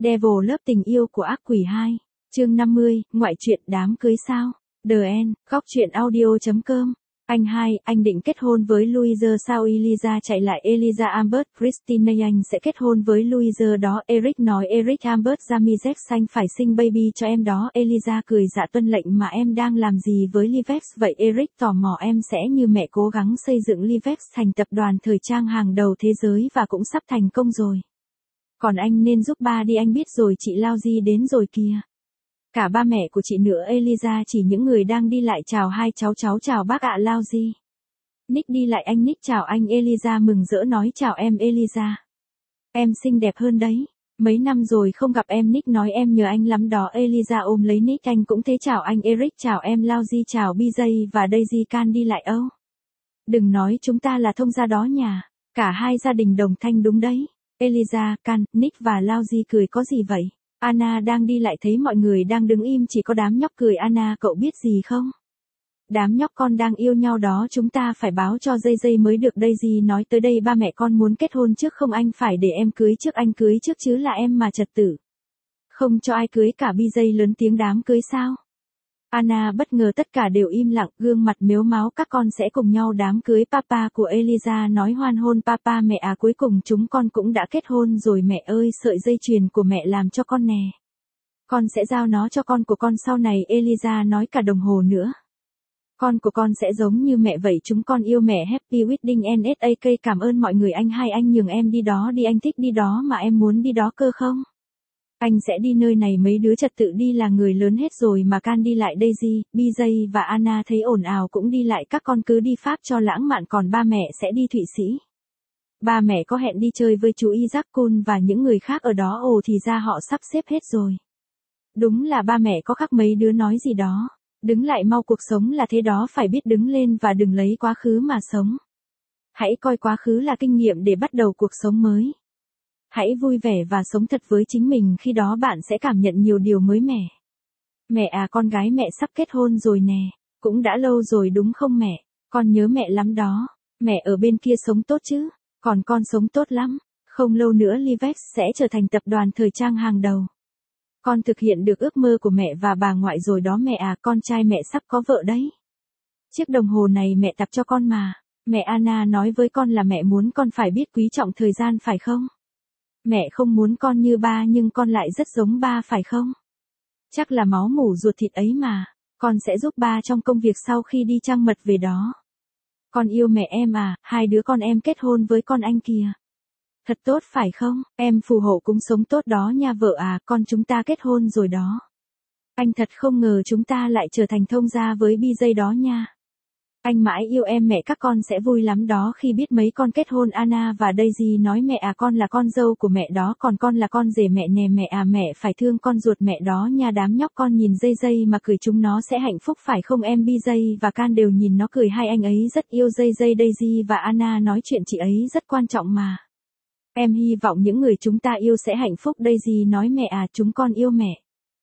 Devil Love tình yêu của ác quỷ 2, chương 50, ngoại truyện đám cưới sao? The End, góc truyện audio.com. Anh hai, anh định kết hôn với Louise sao? Eliza chạy lại. Eliza Ambert, Christine anh sẽ kết hôn với Louise đó. Eric nói. Eric Ambert Jamizek anh phải sinh baby cho em đó. Eliza cười dạ tuân lệnh. Mà em đang làm gì với Livex vậy? Eric tò mò. Em sẽ như mẹ cố gắng xây dựng Livex thành tập đoàn thời trang hàng đầu thế giới và cũng sắp thành công rồi. Còn anh nên giúp ba đi, anh biết rồi. Chị Lao Di đến rồi kìa. Cả ba mẹ của chị nữa. Eliza chỉ những người đang đi lại. Chào hai cháu chào bác ạ. Lao Di. Nick đi lại. Anh Nick chào anh. Eliza mừng rỡ nói chào em Eliza. Em xinh đẹp hơn đấy. Mấy năm rồi không gặp em. Nick nói em nhớ anh lắm đó. Eliza ôm lấy Nick. Anh cũng thế. Chào anh Eric. Chào em Lao Di. Chào BJ và Daisy. Can đi lại âu. Đừng nói chúng ta là thông gia đó nhà. Cả hai gia đình đồng thanh đúng đấy. Eliza, Can, Nick và Lao Di cười có gì vậy? Anna đang đi lại thấy mọi người đang đứng im chỉ có đám nhóc cười. Anna cậu biết gì không? Đám nhóc con đang yêu nhau đó, chúng ta phải báo cho Dây mới được. Daisy nói tới đây ba mẹ con muốn kết hôn trước không? Anh phải để em cưới trước. Anh cưới trước chứ là em mà trật tự. Không cho ai cưới cả. BJ lớn tiếng đám cưới sao? Anna bất ngờ tất cả đều im lặng, gương mặt mếu máo. Các con sẽ cùng nhau đám cưới. Papa của Eliza nói hoan hôn. Papa mẹ à, cuối cùng chúng con cũng đã kết hôn rồi mẹ ơi. Sợi dây chuyền của mẹ làm cho con nè. Con sẽ giao nó cho con của con sau này. Eliza nói cả đồng hồ nữa. Con của con sẽ giống như mẹ vậy. Chúng con yêu mẹ. Happy Wedding NSAK. Cảm ơn mọi người. Anh hai, anh nhường em đi đó đi. Anh thích đi đó mà em muốn đi đó cơ không? Anh sẽ đi nơi này. Mấy đứa trật tự đi là người lớn hết rồi mà. Can đi lại. Daisy, BJ và Anna thấy ồn ào cũng đi lại. Các con cứ đi Pháp cho lãng mạn, còn ba mẹ sẽ đi Thụy Sĩ. Ba mẹ có hẹn đi chơi với chú Isaac Kun và những người khác ở đó. Ồ thì ra họ sắp xếp hết rồi. Đúng là ba mẹ có khác. Mấy đứa nói gì đó. Đứng lại mau, cuộc sống là thế đó, phải biết đứng lên và đừng lấy quá khứ mà sống. Hãy coi quá khứ là kinh nghiệm để bắt đầu cuộc sống mới. Hãy vui vẻ và sống thật với chính mình, khi đó bạn sẽ cảm nhận nhiều điều mới mẻ. Mẹ à, con gái mẹ sắp kết hôn rồi nè. Cũng đã lâu rồi đúng không mẹ? Con nhớ mẹ lắm đó. Mẹ ở bên kia sống tốt chứ? Còn con sống tốt lắm. Không lâu nữa Livex sẽ trở thành tập đoàn thời trang hàng đầu. Con thực hiện được ước mơ của mẹ và bà ngoại rồi đó mẹ à. Con trai mẹ sắp có vợ đấy. Chiếc đồng hồ này mẹ tập cho con mà. Mẹ Anna nói với con là mẹ muốn con phải biết quý trọng thời gian phải không? Mẹ không muốn con như ba nhưng con lại rất giống ba phải không? Chắc là máu mủ ruột thịt ấy mà. Con sẽ giúp ba trong công việc sau khi đi trăng mật về đó. Con yêu mẹ em à. Hai đứa con em kết hôn với con anh kìa. Thật tốt phải không? Em phù hộ cũng sống tốt đó nha vợ à. Con chúng ta kết hôn rồi đó. Anh thật không ngờ chúng ta lại trở thành thông gia với BJ đó nha. Anh mãi yêu em mẹ. Các con sẽ vui lắm đó khi biết mấy con kết hôn. Anna và Daisy nói mẹ à, con là con dâu của mẹ đó, còn con là con rể mẹ nè. Mẹ à, mẹ phải thương con ruột mẹ đó nha. Đám nhóc con nhìn Dây mà cười, chúng nó sẽ hạnh phúc phải không em? BJ và Can đều nhìn nó cười. Hai anh ấy rất yêu Dây. Daisy và Anna nói chuyện chị ấy rất quan trọng mà. Em hy vọng những người chúng ta yêu sẽ hạnh phúc. Daisy nói mẹ à, chúng con yêu mẹ.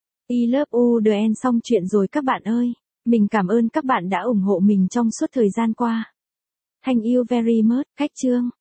I love you. The End. Xong chuyện rồi các bạn ơi. Mình cảm ơn các bạn đã ủng hộ mình trong suốt thời gian qua. Thank you very much. Khách chương.